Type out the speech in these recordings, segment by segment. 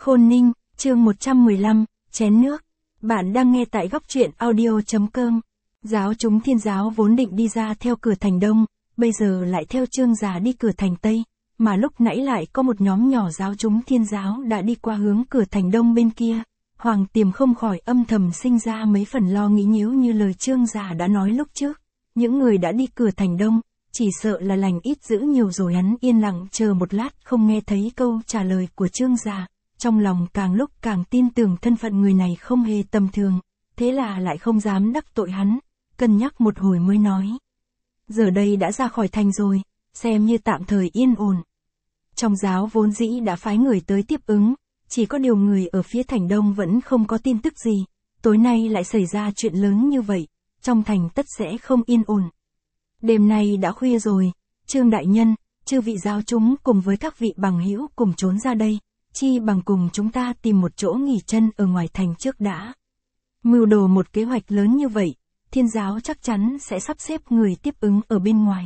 Khôn Ninh, chương 115, chén nước. Bạn đang nghe tại góc truyện audio.com. Giáo chúng Thiên giáo vốn định đi ra theo cửa thành Đông, bây giờ lại theo Trương Già đi cửa thành Tây, mà lúc nãy lại có một nhóm nhỏ giáo chúng Thiên giáo đã đi qua hướng cửa thành Đông bên kia. Hoàng Tiềm không khỏi âm thầm sinh ra mấy phần lo nghĩ nếu như lời Trương Già đã nói lúc trước. Những người đã đi cửa thành Đông, chỉ sợ là lành ít dữ nhiều rồi. Hắn yên lặng chờ một lát không nghe thấy câu trả lời của Trương Già, trong lòng càng lúc càng tin tưởng thân phận người này không hề tầm thường, thế là lại không dám đắc tội hắn, cân nhắc một hồi mới nói. Giờ đây đã ra khỏi thành rồi, xem như tạm thời yên ổn. Trong giáo vốn dĩ đã phái người tới tiếp ứng, chỉ có điều người ở phía thành Đông vẫn không có tin tức gì, tối nay lại xảy ra chuyện lớn như vậy, trong thành tất sẽ không yên ổn. Đêm nay đã khuya rồi, Trương đại nhân, chư vị giáo chúng cùng với các vị bằng hữu cùng trốn ra đây, chi bằng cùng chúng ta tìm một chỗ nghỉ chân ở ngoài thành trước đã. Mưu đồ một kế hoạch lớn như vậy, Thiên giáo chắc chắn sẽ sắp xếp người tiếp ứng ở bên ngoài.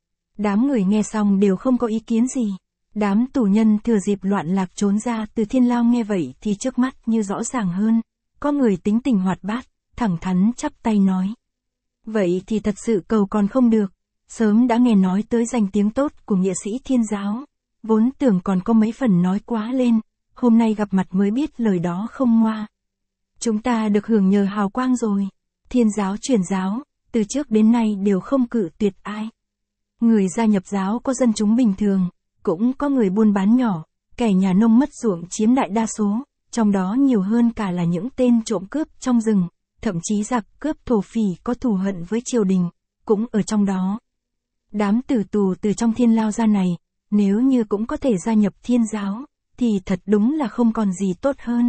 Đám người nghe xong đều không có ý kiến gì. Đám tù nhân thừa dịp loạn lạc trốn ra từ Thiên lao nghe vậy thì trước mắt như rõ ràng hơn. Có người tính tình hoạt bát, thẳng thắn chắp tay nói. Vậy thì thật sự cầu còn không được. Sớm đã nghe nói tới danh tiếng tốt của nghĩa sĩ Thiên giáo. Vốn tưởng còn có mấy phần nói quá lên. Hôm nay gặp mặt mới biết lời đó không ngoa. Chúng ta được hưởng nhờ hào quang rồi. Thiên giáo truyền giáo, từ trước đến nay đều không cự tuyệt ai. Người gia nhập giáo có dân chúng bình thường, cũng có người buôn bán nhỏ, kẻ nhà nông mất ruộng chiếm đại đa số, trong đó nhiều hơn cả là những tên trộm cướp trong rừng, thậm chí giặc cướp thổ phỉ có thù hận với triều đình, cũng ở trong đó. Đám tử tù từ trong Thiên lao ra này, nếu như cũng có thể gia nhập Thiên giáo, thì thật đúng là không còn gì tốt hơn.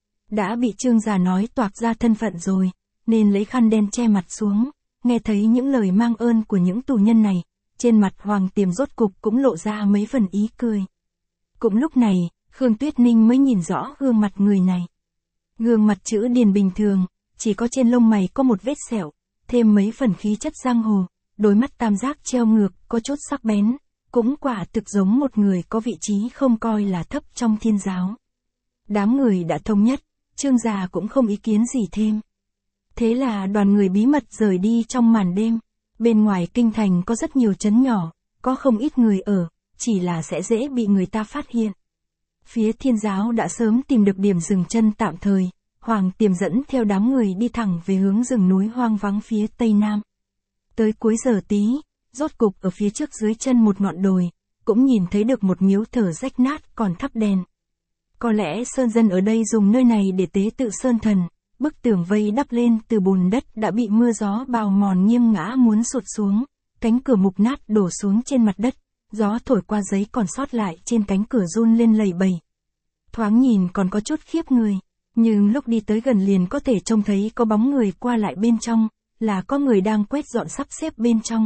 Đã bị Trương Già nói toạc ra thân phận rồi, nên lấy khăn đen che mặt xuống, nghe thấy những lời mang ơn của những tù nhân này, trên mặt Hoàng Tiềm rốt cục cũng lộ ra mấy phần ý cười. Cũng lúc này, Khương Tuyết Ninh mới nhìn rõ gương mặt người này. Gương mặt chữ điền bình thường, chỉ có trên lông mày có một vết sẹo, thêm mấy phần khí chất giang hồ, đôi mắt tam giác treo ngược, có chút sắc bén, cũng quả thực giống một người có vị trí không coi là thấp trong Thiên giáo. Đám người đã thống nhất, Trương Già cũng không ý kiến gì thêm. Thế là đoàn người bí mật rời đi trong màn đêm. Bên ngoài kinh thành có rất nhiều trấn nhỏ, có không ít người ở, chỉ là sẽ dễ bị người ta phát hiện. Phía Thiên giáo đã sớm tìm được điểm dừng chân tạm thời, Hoàng Tiềm dẫn theo đám người đi thẳng về hướng rừng núi hoang vắng phía tây nam. Tới cuối giờ tí, rốt cục ở phía trước dưới chân một ngọn đồi, cũng nhìn thấy được một miếu thờ rách nát còn thắp đèn. Có lẽ sơn dân ở đây dùng nơi này để tế tự sơn thần. Bức tường vây đắp lên từ bùn đất đã bị mưa gió bào mòn nghiêng ngã muốn sụt xuống, cánh cửa mục nát đổ xuống trên mặt đất, gió thổi qua giấy còn sót lại trên cánh cửa run lên lầy bầy. Thoáng nhìn còn có chút khiếp người, nhưng lúc đi tới gần liền có thể trông thấy có bóng người qua lại bên trong, là có người đang quét dọn sắp xếp bên trong.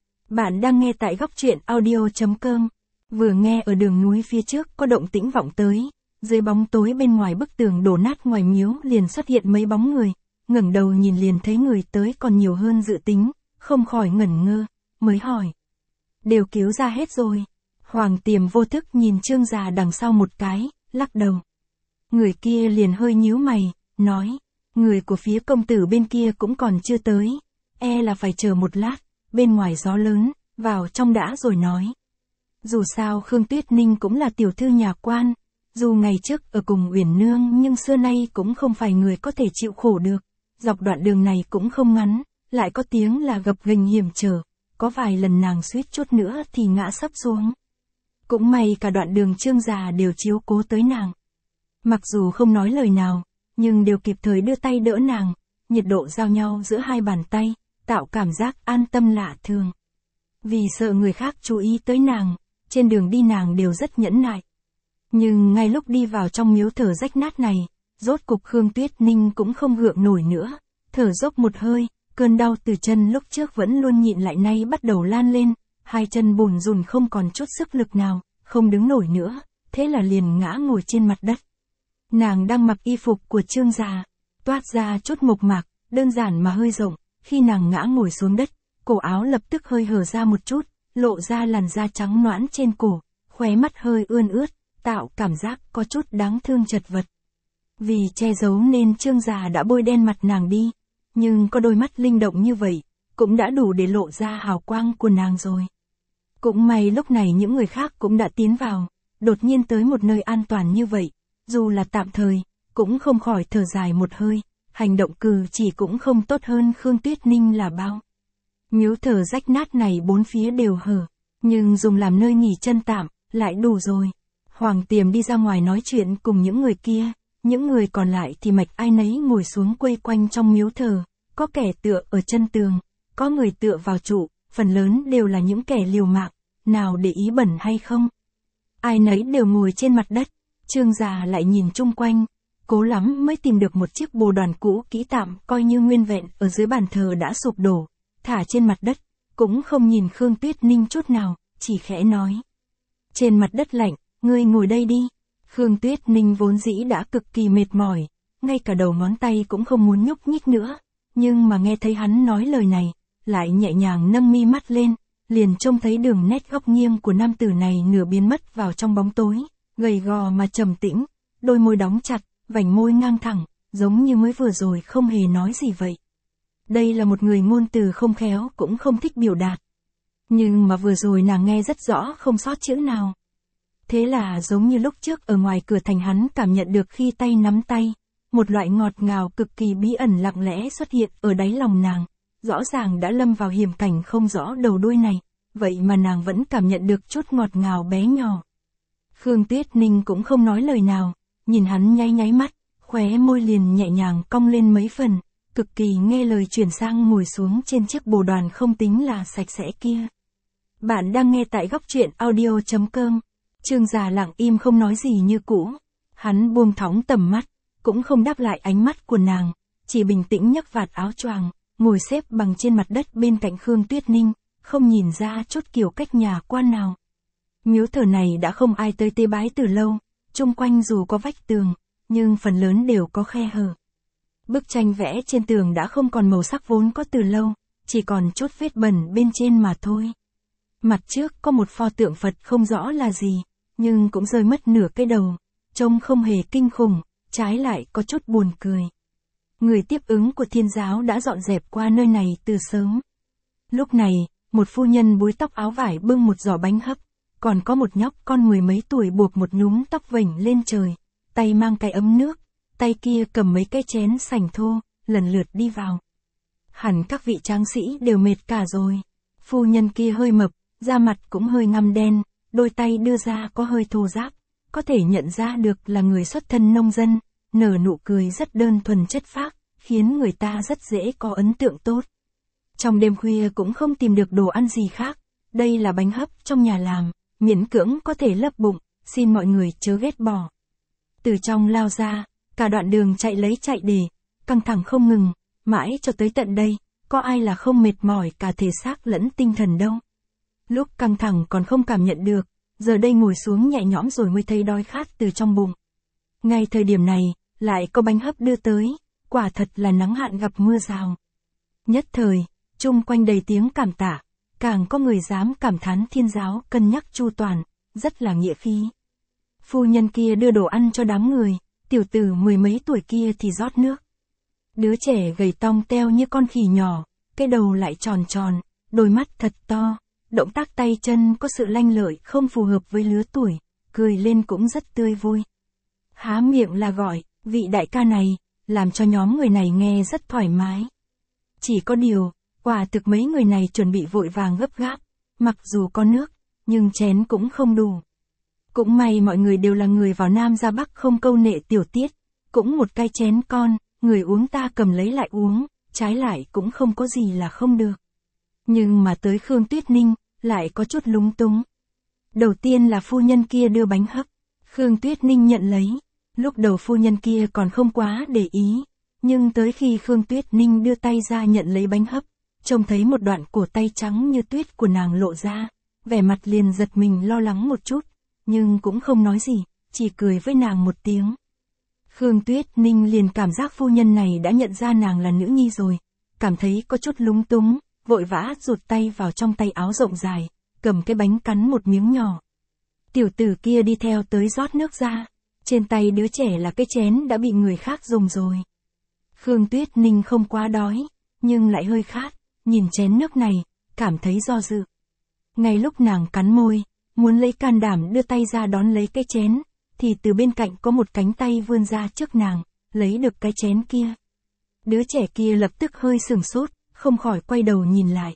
Bạn đang nghe tại góc truyện audio.com, vừa nghe ở đường núi phía trước có động tĩnh vọng tới. Dưới bóng tối bên ngoài bức tường đổ nát ngoài miếu liền xuất hiện mấy bóng người, ngẩng đầu nhìn liền thấy người tới còn nhiều hơn dự tính, không khỏi ngẩn ngơ, mới hỏi. Đều cứu ra hết rồi. Hoàng Tiềm vô thức nhìn Trương Già đằng sau một cái, lắc đầu. Người kia liền hơi nhíu mày, nói, người của phía công tử bên kia cũng còn chưa tới, e là phải chờ một lát, bên ngoài gió lớn, vào trong đã rồi nói. Dù sao Khương Tuyết Ninh cũng là tiểu thư nhà quan. Dù ngày trước ở cùng Uyển Nương nhưng xưa nay cũng không phải người có thể chịu khổ được, dọc đoạn đường này cũng không ngắn, lại có tiếng là gập ghềnh hiểm trở, có vài lần nàng suýt chút nữa thì ngã sấp xuống. Cũng may cả đoạn đường Trương Già đều chiếu cố tới nàng. Mặc dù không nói lời nào, nhưng đều kịp thời đưa tay đỡ nàng, nhiệt độ giao nhau giữa hai bàn tay, tạo cảm giác an tâm lạ thường. Vì sợ người khác chú ý tới nàng, trên đường đi nàng đều rất nhẫn nại. Nhưng ngay lúc đi vào trong miếu thờ rách nát này, rốt cục Khương Tuyết Ninh cũng không gượng nổi nữa, thở dốc một hơi, cơn đau từ chân lúc trước vẫn luôn nhịn lại nay bắt đầu lan lên, hai chân bùn rùn không còn chút sức lực nào, không đứng nổi nữa, thế là liền ngã ngồi trên mặt đất. Nàng đang mặc y phục của Trương Già, toát ra chút mộc mạc, đơn giản mà hơi rộng, khi nàng ngã ngồi xuống đất, cổ áo lập tức hơi hở ra một chút, lộ ra làn da trắng nõn trên cổ, khóe mắt hơi ươn ướt. tạo cảm giác có chút đáng thương chật vật. Vì che giấu nên Trương già đã bôi đen mặt nàng đi, nhưng có đôi mắt linh động như vậy, cũng đã đủ để lộ ra hào quang của nàng rồi. Cũng may lúc này những người khác cũng đã tiến vào, đột nhiên tới một nơi an toàn như vậy, dù là tạm thời, cũng không khỏi thở dài một hơi, hành động cử chỉ cũng không tốt hơn Khương Tuyết Ninh là bao. Miếu thờ rách nát này bốn phía đều hở, nhưng dùng làm nơi nghỉ chân tạm, lại đủ rồi. Hoàng Tiềm đi ra ngoài nói chuyện cùng những người kia, những người còn lại thì mạch ai nấy ngồi xuống quây quanh trong miếu thờ, có kẻ tựa ở chân tường, có người tựa vào trụ, phần lớn đều là những kẻ liều mạng, nào để ý bẩn hay không. Ai nấy đều ngồi trên mặt đất, Trương già lại nhìn chung quanh, cố lắm mới tìm được một chiếc bồ đoàn cũ kỹ tạm coi như nguyên vẹn ở dưới bàn thờ đã sụp đổ, thả trên mặt đất, cũng không nhìn Khương Tuyết Ninh chút nào, chỉ khẽ nói. Trên mặt đất lạnh, ngươi ngồi đây đi. Khương Tuyết Ninh vốn dĩ đã cực kỳ mệt mỏi, ngay cả đầu ngón tay cũng không muốn nhúc nhích nữa, nhưng mà nghe thấy hắn nói lời này, lại nhẹ nhàng nâng mi mắt lên, liền trông thấy đường nét góc nghiêng của nam tử này nửa biến mất vào trong bóng tối, gầy gò mà trầm tĩnh, đôi môi đóng chặt, vành môi ngang thẳng, giống như mới vừa rồi không hề nói gì vậy. Đây là một người ngôn từ không khéo cũng không thích biểu đạt. Nhưng mà vừa rồi nàng nghe rất rõ không sót chữ nào. Thế là giống như lúc trước ở ngoài cửa thành hắn cảm nhận được khi tay nắm tay, một loại ngọt ngào cực kỳ bí ẩn lặng lẽ xuất hiện ở đáy lòng nàng, rõ ràng đã lâm vào hiểm cảnh không rõ đầu đuôi này, vậy mà nàng vẫn cảm nhận được chút ngọt ngào bé nhỏ. Khương Tuyết Ninh cũng không nói lời nào, nhìn hắn nháy nháy mắt, khóe môi liền nhẹ nhàng cong lên mấy phần, cực kỳ nghe lời chuyển sang ngồi xuống trên chiếc bồ đoàn không tính là sạch sẽ kia. Bạn đang nghe tại góc truyện audio.com. Trương già lặng im không nói gì như cũ. Hắn buông thõng tầm mắt, cũng không đáp lại ánh mắt của nàng, chỉ bình tĩnh nhấc vạt áo choàng, ngồi xếp bằng trên mặt đất bên cạnh Khương Tuyết Ninh, không nhìn ra chút kiểu cách nhà quan nào. Miếu thờ này đã không ai tới tế bái từ lâu, chung quanh dù có vách tường, nhưng phần lớn đều có khe hở. Bức tranh vẽ trên tường đã không còn màu sắc vốn có từ lâu, chỉ còn chút vết bẩn bên trên mà thôi. Mặt trước có một pho tượng Phật không rõ là gì, nhưng cũng rơi mất nửa cái đầu, trông không hề kinh khủng, trái lại có chút buồn cười. Người tiếp ứng của Thiên giáo đã dọn dẹp qua nơi này từ sớm. Lúc này, một phu nhân búi tóc áo vải bưng một giỏ bánh hấp, còn có một nhóc con mười mấy tuổi buộc một núm tóc vểnh lên trời, tay mang cái ấm nước, tay kia cầm mấy cái chén sành thô, lần lượt đi vào. Hẳn các vị tráng sĩ đều mệt cả rồi. Phu nhân kia hơi mập, da mặt cũng hơi ngăm đen, đôi tay đưa ra có hơi thô ráp, có thể nhận ra được là người xuất thân nông dân, nở nụ cười rất đơn thuần chất phác, khiến người ta rất dễ có ấn tượng tốt. Trong đêm khuya cũng không tìm được đồ ăn gì khác, đây là bánh hấp trong nhà làm, miễn cưỡng có thể lấp bụng, xin mọi người chớ ghét bỏ. Từ trong lao ra, cả đoạn đường chạy lấy chạy để, căng thẳng không ngừng, mãi cho tới tận đây, có ai là không mệt mỏi cả thể xác lẫn tinh thần đâu. Lúc căng thẳng còn không cảm nhận được, giờ đây ngồi xuống nhẹ nhõm rồi mới thấy đói khát từ trong bụng. Ngay thời điểm này, lại có bánh hấp đưa tới, quả thật là nắng hạn gặp mưa rào. Nhất thời, chung quanh đầy tiếng cảm tạ, càng có người dám cảm thán Thiên giáo cân nhắc chu toàn, rất là nghĩa khí. Phu nhân kia đưa đồ ăn cho đám người, tiểu tử mười mấy tuổi kia thì rót nước. Đứa trẻ gầy tong teo như con khỉ nhỏ, cái đầu lại tròn tròn, đôi mắt thật to, động tác tay chân có sự lanh lợi không phù hợp với lứa tuổi, cười lên cũng rất tươi vui. Há miệng là gọi, vị đại ca này, làm cho nhóm người này nghe rất thoải mái. Chỉ có điều, quả thực mấy người này chuẩn bị vội vàng gấp gáp, mặc dù có nước, nhưng chén cũng không đủ. Cũng may mọi người đều là người vào Nam ra Bắc không câu nệ tiểu tiết, cũng một cái chén con, người uống ta cầm lấy lại uống, trái lại cũng không có gì là không được. Nhưng mà tới Khương Tuyết Ninh, lại có chút lúng túng. Đầu tiên là phu nhân kia đưa bánh hấp, Khương Tuyết Ninh nhận lấy, lúc đầu phu nhân kia còn không quá để ý, nhưng tới khi Khương Tuyết Ninh đưa tay ra nhận lấy bánh hấp, trông thấy một đoạn cổ tay trắng như tuyết của nàng lộ ra, vẻ mặt liền giật mình lo lắng một chút, nhưng cũng không nói gì, chỉ cười với nàng một tiếng. Khương Tuyết Ninh liền cảm giác phu nhân này đã nhận ra nàng là nữ nhi rồi, cảm thấy có chút lúng túng, vội vã rụt tay vào trong tay áo rộng dài, cầm cái bánh cắn một miếng nhỏ. Tiểu tử kia đi theo tới rót nước ra. Trên tay đứa trẻ là cái chén đã bị người khác dùng rồi. Khương Tuyết Ninh không quá đói, nhưng lại hơi khát, nhìn chén nước này, cảm thấy do dự. Ngay lúc nàng cắn môi, muốn lấy can đảm đưa tay ra đón lấy cái chén, thì từ bên cạnh có một cánh tay vươn ra trước nàng, lấy được cái chén kia. Đứa trẻ kia lập tức hơi sửng sốt, không khỏi quay đầu nhìn lại.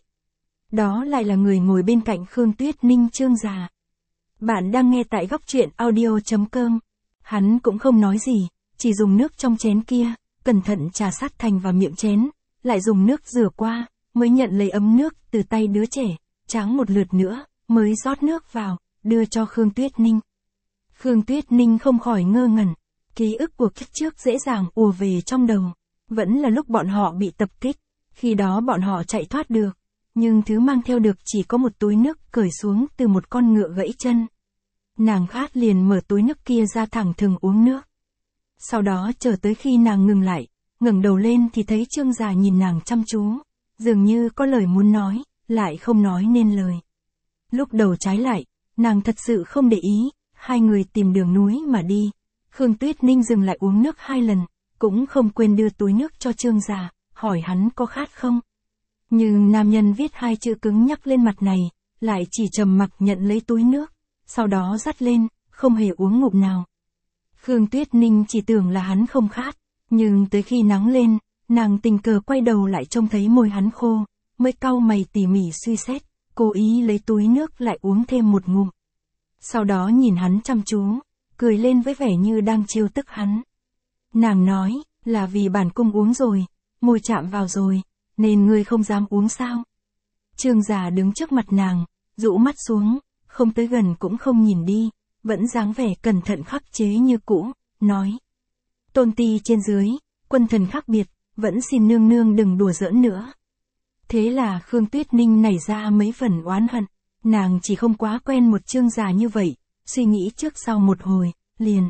Đó lại là người ngồi bên cạnh Khương Tuyết Ninh, Trương Già. Bạn đang nghe tại góc truyện audio.com. Hắn cũng không nói gì, chỉ dùng nước trong chén kia, cẩn thận trà sát thành vào miệng chén, lại dùng nước rửa qua, mới nhận lấy ấm nước từ tay đứa trẻ, tráng một lượt nữa, mới rót nước vào, đưa cho Khương Tuyết Ninh. Khương Tuyết Ninh không khỏi ngơ ngẩn, ký ức của kiếp trước dễ dàng ùa về trong đầu. Vẫn là lúc bọn họ bị tập kích, khi đó bọn họ chạy thoát được, nhưng thứ mang theo được chỉ có một túi nước cởi xuống từ một con ngựa gãy chân. Nàng khát liền mở túi nước kia ra thẳng thừng uống nước. Sau đó chờ tới khi nàng ngừng lại, ngẩng đầu lên thì thấy Trương Già nhìn nàng chăm chú, dường như có lời muốn nói, lại không nói nên lời. Lúc đầu trái lại, nàng thật sự không để ý, hai người tìm đường núi mà đi. Khương Tuyết Ninh dừng lại uống nước 2 lần, cũng không quên đưa túi nước cho Trương Già, hỏi hắn có khát không. Nhưng nam nhân viết 2 chữ cứng nhắc lên mặt này, lại chỉ trầm mặc nhận lấy túi nước, sau đó dắt lên, không hề uống ngụm nào. Khương Tuyết Ninh chỉ tưởng là hắn không khát, nhưng tới khi nắng lên, nàng tình cờ quay đầu lại trông thấy môi hắn khô, mới cau mày tỉ mỉ suy xét, cố ý lấy túi nước lại uống thêm một ngụm. Sau đó nhìn hắn chăm chú, cười lên với vẻ như đang trêu tức hắn. Nàng nói, là vì bản cung uống rồi, môi chạm vào rồi, nên ngươi không dám uống sao? Trương Già đứng trước mặt nàng, rũ mắt xuống, không tới gần cũng không nhìn đi, vẫn dáng vẻ cẩn thận khắc chế như cũ, nói. Tôn ti trên dưới, quân thần khác biệt, vẫn xin nương nương đừng đùa giỡn nữa. Thế là Khương Tuyết Ninh nảy ra mấy phần oán hận, nàng chỉ không quá quen một Trương Già như vậy, suy nghĩ trước sau một hồi, liền.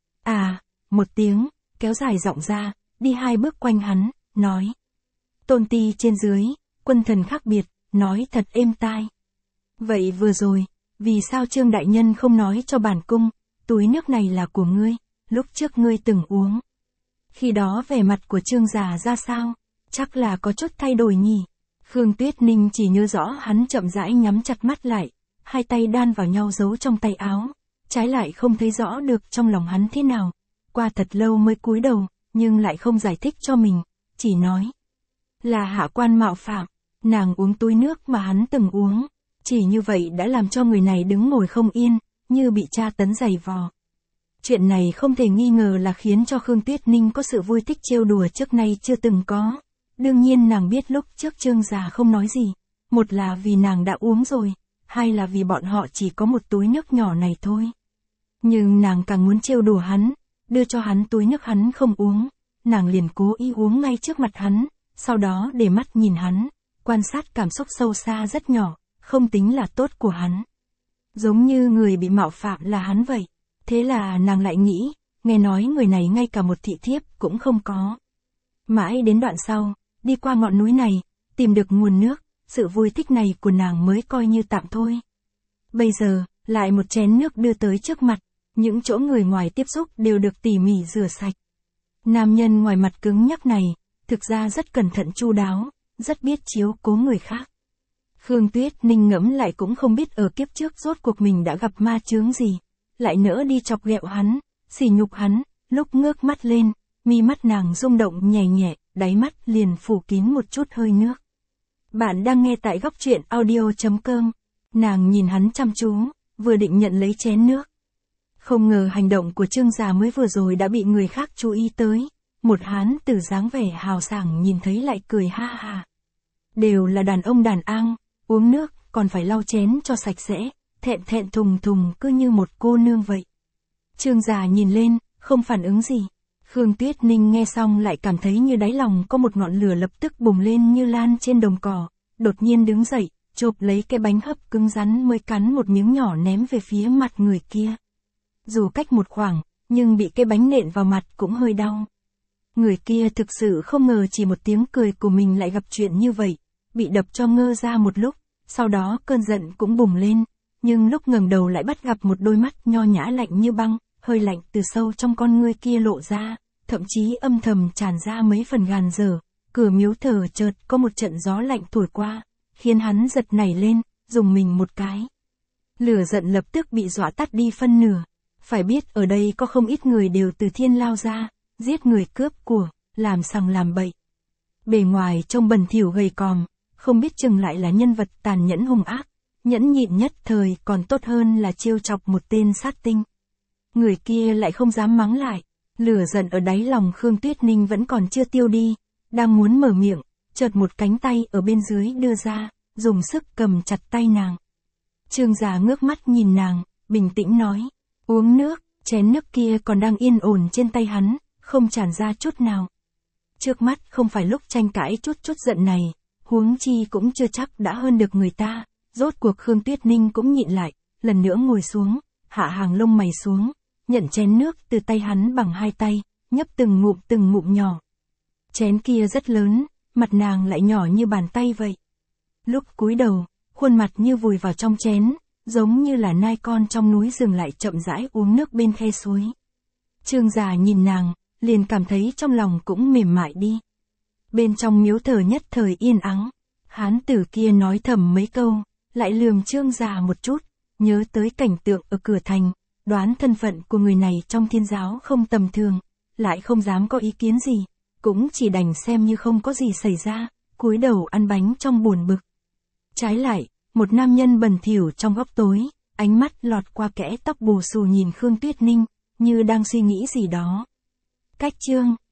Một tiếng, kéo dài giọng ra, đi 2 bước quanh hắn, nói. Tôn ti trên dưới, quân thần khác biệt, nói thật êm tai. Vậy vừa rồi, vì sao Trương đại nhân không nói cho bản cung, túi nước này là của ngươi, lúc trước ngươi từng uống. Khi đó vẻ mặt của Trương Già ra sao, chắc là có chút thay đổi nhỉ. Khương Tuyết Ninh chỉ nhớ rõ hắn chậm rãi nhắm chặt mắt lại, 2 tay đan vào nhau giấu trong tay áo, trái lại không thấy rõ được trong lòng hắn thế nào. Qua thật lâu mới cúi đầu, nhưng lại không giải thích cho mình, chỉ nói. Là hạ quan mạo phạm, nàng uống túi nước mà hắn từng uống, chỉ như vậy đã làm cho người này đứng ngồi không yên, như bị tra tấn giày vò. Chuyện này không thể nghi ngờ là khiến cho Khương Tuyết Ninh có sự vui thích trêu đùa trước nay chưa từng có. Đương nhiên nàng biết lúc trước Trương Già không nói gì, một là vì nàng đã uống rồi, 2 là vì bọn họ chỉ có một túi nước nhỏ này thôi. Nhưng nàng càng muốn trêu đùa hắn, đưa cho hắn túi nước hắn không uống, nàng liền cố ý uống ngay trước mặt hắn, sau đó để mắt nhìn hắn, quan sát cảm xúc sâu xa rất nhỏ, không tính là tốt của hắn. Giống như người bị mạo phạm là hắn vậy. Thế là nàng lại nghĩ, nghe nói người này ngay cả một thị thiếp cũng không có. Mãi đến đoạn sau, đi qua ngọn núi này, tìm được nguồn nước, sự vui thích này của nàng mới coi như tạm thôi. Bây giờ, lại một chén nước đưa tới trước mặt, những chỗ người ngoài tiếp xúc đều được tỉ mỉ rửa sạch. Nam nhân ngoài mặt cứng nhắc này, thực ra rất cẩn thận chu đáo, rất biết chiếu cố người khác. Khương Tuyết Ninh ngẫm lại cũng không biết ở kiếp trước rốt cuộc mình đã gặp ma chướng gì, lại nỡ đi chọc ghẹo hắn, sỉ nhục hắn, lúc ngước mắt lên, mi mắt nàng rung động nhẹ nhẹ, đáy mắt liền phủ kín một chút hơi nước. Bạn đang nghe tại góc truyện audio.com, nàng nhìn hắn chăm chú, vừa định nhận lấy chén nước. Không ngờ hành động của Trương Già mới vừa rồi đã bị người khác chú ý tới, một hán tử dáng vẻ hào sảng nhìn thấy lại cười ha ha. Đều là đàn ông đàn an, uống nước còn phải lau chén cho sạch sẽ, thẹn thùng thùng cứ như một cô nương vậy. Trương Già nhìn lên, không phản ứng gì. Khương Tuyết Ninh nghe xong lại cảm thấy như đáy lòng có một ngọn lửa lập tức bùng lên như lan trên đồng cỏ, đột nhiên đứng dậy, chộp lấy cái bánh hấp cứng rắn mới cắn một miếng nhỏ ném về phía mặt người kia. Dù cách một khoảng, nhưng bị cái bánh nện vào mặt cũng hơi đau. Người kia thực sự không ngờ chỉ một tiếng cười của mình lại gặp chuyện như vậy, bị đập cho ngơ ra một lúc, sau đó cơn giận cũng bùng lên, nhưng lúc ngẩng đầu lại bắt gặp một đôi mắt nho nhã lạnh như băng, hơi lạnh từ sâu trong con ngươi kia lộ ra, thậm chí âm thầm tràn ra mấy phần gàn dở. Cửa miếu thờ chợt có một trận gió lạnh thổi qua, khiến hắn giật nảy lên, dùng mình một cái. Lửa giận lập tức bị dọa tắt đi phân nửa. Phải biết ở đây có không ít người đều từ thiên lao ra, giết người cướp của, làm sằng làm bậy. Bề ngoài trông bẩn thỉu gầy còm, không biết chừng lại là nhân vật tàn nhẫn hung ác, nhẫn nhịn nhất thời còn tốt hơn là trêu chọc một tên sát tinh. Người kia lại không dám mắng lại, lửa giận ở đáy lòng Khương Tuyết Ninh vẫn còn chưa tiêu đi, đang muốn mở miệng, chợt một cánh tay ở bên dưới đưa ra, dùng sức cầm chặt tay nàng. Trương Già ngước mắt nhìn nàng, bình tĩnh nói, uống nước, chén nước kia còn đang yên ổn trên tay hắn, không tràn ra chút nào. Trước mắt không phải lúc tranh cãi chút giận này, huống chi cũng chưa chắc đã hơn được người ta, rốt cuộc Khương Tuyết Ninh cũng nhịn lại, lần nữa ngồi xuống, hạ hàng lông mày xuống, nhận chén nước từ tay hắn bằng hai tay, nhấp từng ngụm nhỏ. Chén kia rất lớn, mặt nàng lại nhỏ như bàn tay vậy. Lúc cúi đầu, khuôn mặt như vùi vào trong chén, giống như là nai con trong núi rừng lại chậm rãi uống nước bên khe suối. Trương Già nhìn nàng, liền cảm thấy trong lòng cũng mềm mại đi. Bên trong miếu thờ nhất thời yên ắng, hán tử kia nói thầm mấy câu, lại lườm Trương Già một chút, nhớ tới cảnh tượng ở cửa thành, đoán thân phận của người này trong thiên giáo không tầm thường, lại không dám có ý kiến gì, cũng chỉ đành xem như không có gì xảy ra, cúi đầu ăn bánh trong buồn bực. Trái lại, một nam nhân bẩn thỉu trong góc tối, ánh mắt lọt qua kẽ tóc bù xù nhìn Khương Tuyết Ninh, như đang suy nghĩ gì đó. Cách chương